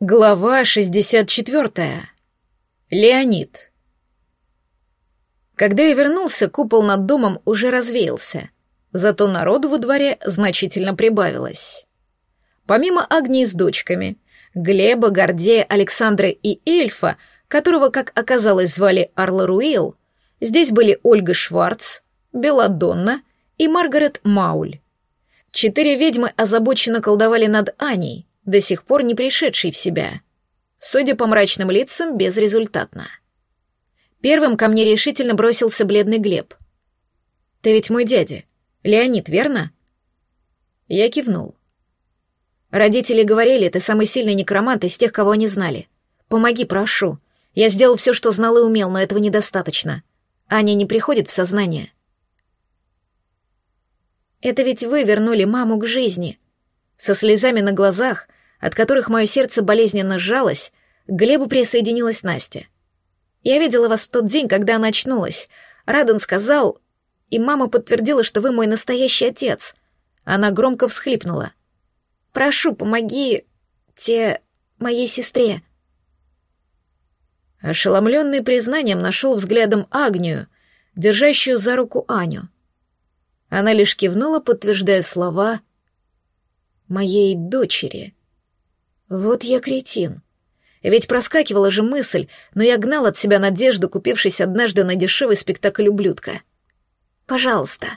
Глава 64. Леонид. Когда я вернулся, купол над домом уже развеялся, зато народу во дворе значительно прибавилось. Помимо Агнии с дочками, Глеба, Гордея, Александры и эльфа, которого, как оказалось, звали Арларуил, здесь были Ольга Шварц, Беладонна и Маргарет Мауль. 4 ведьмы озабоченно колдовали над Аней, до сих пор не пришедшей в себя. Судя по мрачным лицам, безрезультатно. Первым ко мне решительно бросился бледный Глеб. «Ты ведь мой дядя, Леонид, верно?» Я кивнул. «Родители говорили, ты самый сильный некромант из тех, кого они знали. Помоги, прошу. Я сделал все, что знал и умел, но этого недостаточно. Аня не приходит в сознание». «Это ведь вы вернули маму к жизни». Со слезами на глазах, от которых мое сердце болезненно сжалось, к Глебу присоединилась Настя. «Я видела вас в тот день, когда она очнулась. Раден сказал, и мама подтвердила, что вы мой настоящий отец». Она громко всхлипнула. «Прошу, помоги моей сестре». Ошеломленный признанием нашел взглядом Агнию, держащую за руку Аню. Она лишь кивнула, подтверждая слова «моей дочери». Вот я кретин. Ведь проскакивала же мысль, но я гнал от себя надежду, купившись однажды на дешевый спектакль ублюдка. «Пожалуйста».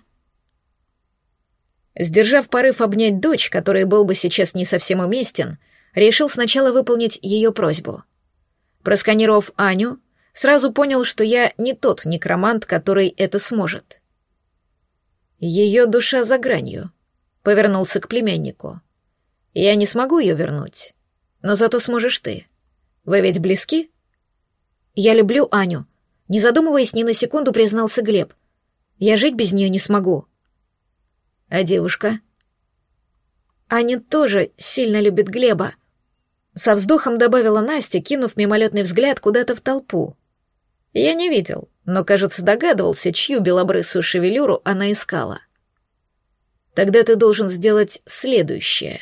Сдержав порыв обнять дочь, который был бы сейчас не совсем уместен, решил сначала выполнить ее просьбу. Просканировав Аню, сразу понял, что я не тот некромант, который это сможет. «Ее душа за гранью», — повернулся к племяннику. «Я не смогу ее вернуть, но зато сможешь ты. Вы ведь близки?» «Я люблю Аню», — не задумываясь ни на секунду, признался Глеб. «Я жить без нее не смогу». «А девушка?» «Аня тоже сильно любит Глеба», — со вздохом добавила Настя, кинув мимолетный взгляд куда-то в толпу. Я не видел, но, кажется, догадывался, чью белобрысую шевелюру она искала. «Тогда ты должен сделать следующее».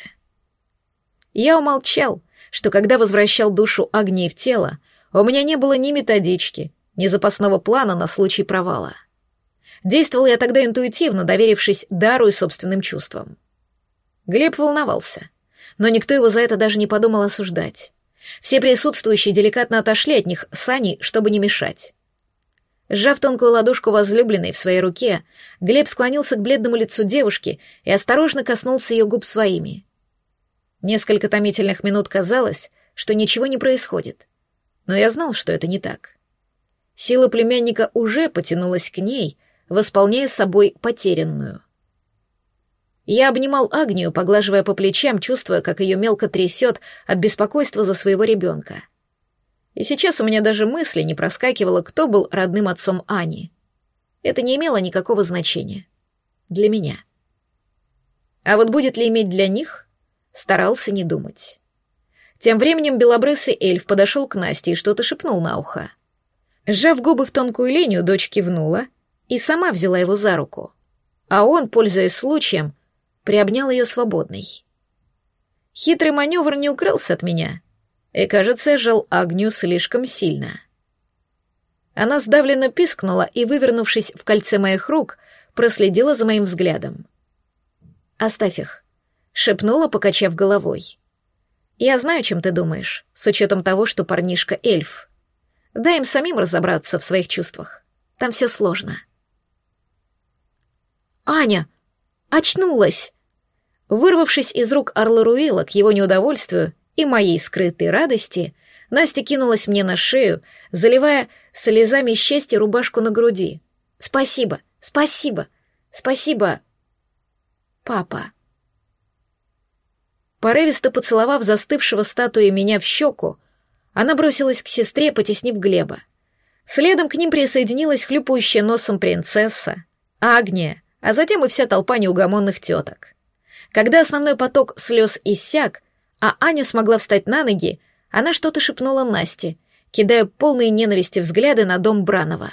Я умолчал, что когда возвращал душу Агнии в тело, у меня не было ни методички, ни запасного плана на случай провала. Действовал я тогда интуитивно, доверившись дару и собственным чувствам. Глеб волновался, но никто его за это даже не подумал осуждать. Все присутствующие деликатно отошли от них с Аней, чтобы не мешать. Сжав тонкую ладошку возлюбленной в своей руке, Глеб склонился к бледному лицу девушки и осторожно коснулся ее губ своими. Несколько томительных минут казалось, что ничего не происходит, но я знал, что это не так. Сила племянника уже потянулась к ней, восполняя собой потерянную. Я обнимал Агнию, поглаживая по плечам, чувствуя, как ее мелко трясет от беспокойства за своего ребенка. И сейчас у меня даже мысли не проскакивало, кто был родным отцом Ани. Это не имело никакого значения. Для меня. А вот будет ли иметь для них, старался не думать. Тем временем белобрысый эльф подошел к Насте и что-то шепнул на ухо. Сжав губы в тонкую линию, дочь кивнула и сама взяла его за руку. А он, пользуясь случаем, приобнял ее свободной. Хитрый маневр не укрылся от меня, и, кажется, я сжал Агнию слишком сильно. Она сдавленно пискнула и, вывернувшись в кольце моих рук, проследила за моим взглядом. «Оставь их», — шепнула, покачав головой. «Я знаю, чем ты думаешь, с учетом того, что парнишка эльф. Дай им самим разобраться в своих чувствах. Там все сложно». «Аня! Очнулась!» Вырвавшись из рук Арларуила к его неудовольствию и моей скрытой радости, Настя кинулась мне на шею, заливая слезами счастья рубашку на груди. «Спасибо, спасибо, спасибо, папа». Порывисто поцеловав застывшего статуей меня в щеку, она бросилась к сестре, потеснив Глеба. Следом к ним присоединилась хлюпающая носом принцесса, Агния, а затем и вся толпа неугомонных теток. Когда основной поток слез иссяк, а Аня смогла встать на ноги, она что-то шепнула Насте, кидая полные ненависти взгляды на дом Бранова.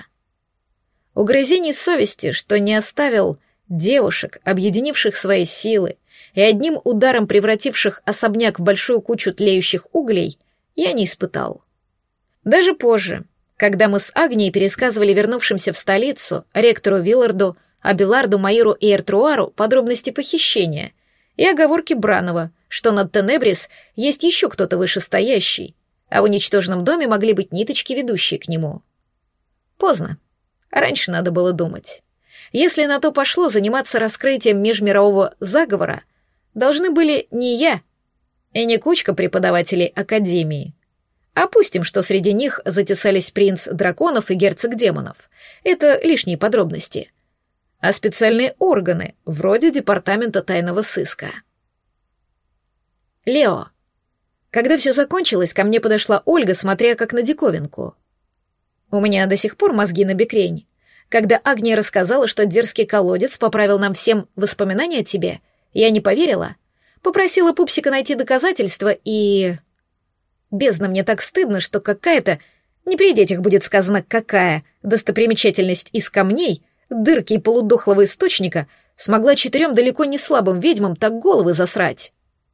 Угрызений совести, что не оставил девушек, объединивших свои силы, и одним ударом превративших особняк в большую кучу тлеющих углей, я не испытал. Даже позже, когда мы с Агнией пересказывали вернувшимся в столицу ректору Вилларду, Абеларду, Маиру и Эртруару подробности похищения и оговорки Бранова, что над Тенебрис есть еще кто-то вышестоящий, а в уничтоженном доме могли быть ниточки, ведущие к нему. Поздно. Раньше надо было думать. Если на то пошло, заниматься раскрытием межмирового заговора должны были не я и не кучка преподавателей Академии. Опустим, что среди них затесались принц драконов и герцог демонов. Это лишние подробности. А специальные органы, вроде департамента тайного сыска. Лео. Когда все закончилось, ко мне подошла Ольга, смотря как на диковинку. У меня до сих пор мозги на бекрень. Когда Агния рассказала, что дерзкий колодец поправил нам всем воспоминания о тебе, я не поверила. Попросила пупсика найти доказательства и... Бездна, мне так стыдно, что какая-то... Не при детях будет сказано «какая» достопримечательность из камней, дырки и полудохлого источника смогла 4 далеко не слабым ведьмам так головы засрать.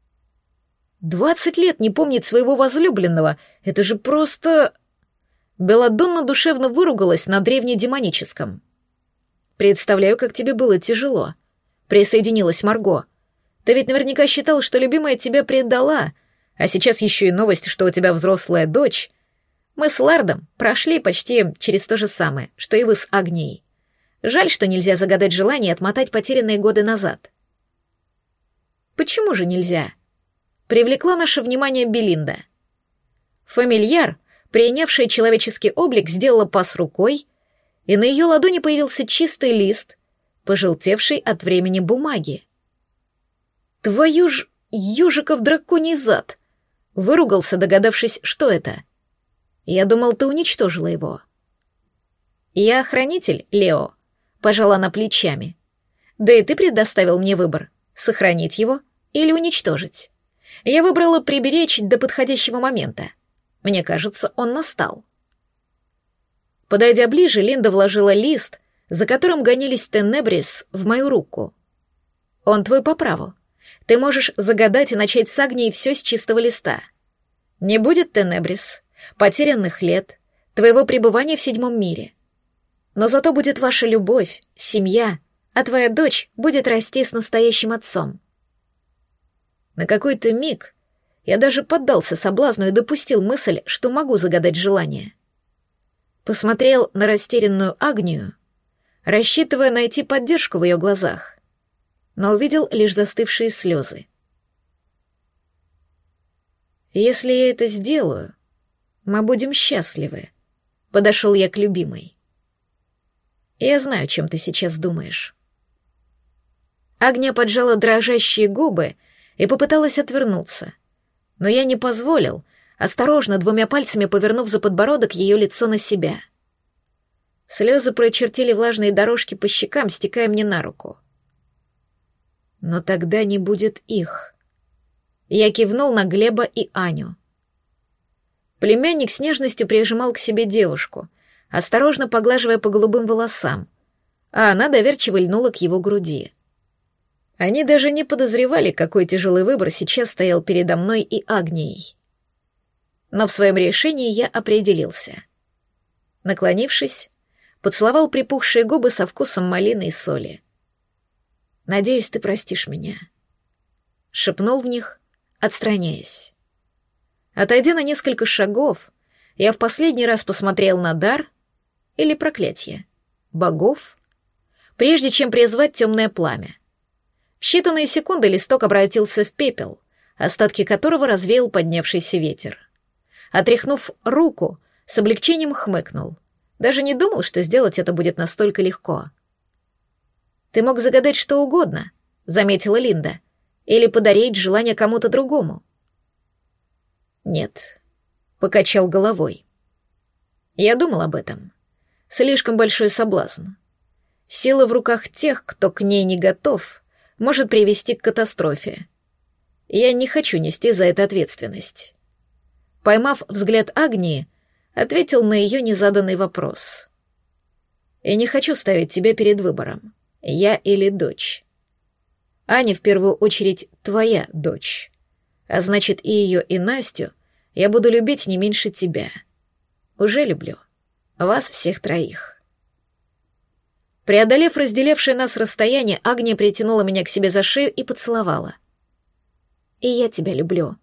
20 лет не помнить своего возлюбленного. Это же просто... Белладонна душевно выругалась на древнедемоническом. «Представляю, как тебе было тяжело», — присоединилась Марго. «Ты ведь наверняка считал, что любимая тебя предала, а сейчас еще и новость, что у тебя взрослая дочь. Мы с Лардом прошли почти через то же самое, что и вы с Агнией. Жаль, что нельзя загадать желание отмотать потерянные годы назад». «Почему же нельзя?» Привлекла наше внимание Белинда. Фамильяр, принявшая человеческий облик, сделала пас рукой, и на ее ладони появился чистый лист, пожелтевший от времени бумаги. «Твою ж ежиков драконий зад!» — выругался, догадавшись, что это. «Я думал, ты уничтожила его». «Я хранитель, Лео», — пожала она плечами. «Да и ты предоставил мне выбор — сохранить его или уничтожить. Я выбрала приберечь до подходящего момента. Мне кажется, он настал». Подойдя ближе, Линда вложила лист, за которым гонились Тенебрис, в мою руку. «Он твой по праву. Ты можешь загадать и начать с Агнией все с чистого листа. Не будет Тенебрис, потерянных лет, твоего пребывания в 7 мире. Но зато будет ваша любовь, семья, а твоя дочь будет расти с настоящим отцом». На какой-то миг я даже поддался соблазну и допустил мысль, что могу загадать желание. Посмотрел на растерянную Агнию, рассчитывая найти поддержку в ее глазах, но увидел лишь застывшие слезы. «Если я это сделаю, мы будем счастливы», — подошел я к любимой. «Я знаю, чем ты сейчас думаешь». Агния поджала дрожащие губы и попыталась отвернуться, но я не позволил, осторожно 2 пальцами повернув за подбородок ее лицо на себя. Слезы прочертили влажные дорожки по щекам, стекая мне на руку. «Но тогда не будет их». Я кивнул на Глеба и Аню. Племянник с нежностью прижимал к себе девушку, осторожно поглаживая по голубым волосам, а она доверчиво льнула к его груди. Они даже не подозревали, какой тяжелый выбор сейчас стоял передо мной и Агнией. Но в своем решении я определился. Наклонившись, поцеловал припухшие губы со вкусом малины и соли. «Надеюсь, ты простишь меня», — шепнул в них, отстраняясь. Отойдя на несколько шагов, я в последний раз посмотрел на дар или проклятие богов, прежде чем призвать темное пламя. В считанные секунды листок обратился в пепел, остатки которого развеял поднявшийся ветер. Отряхнув руку, с облегчением хмыкнул. Даже не думал, что сделать это будет настолько легко. «Ты мог загадать что угодно», — заметила Линда, «или подарить желание кому-то другому». «Нет», — покачал головой. «Я думал об этом. Слишком большой соблазн. Сила в руках тех, кто к ней не готов, может привести к катастрофе. Я не хочу нести за это ответственность». Поймав взгляд Агнии, ответил на ее незаданный вопрос. «Я не хочу ставить тебя перед выбором, я или дочь». Аня в первую очередь твоя дочь. А значит, и ее, и Настю я буду любить не меньше тебя. Уже люблю. Вас всех троих. Преодолев разделявшее нас расстояние, Агния притянула меня к себе за шею и поцеловала. «И я тебя люблю»,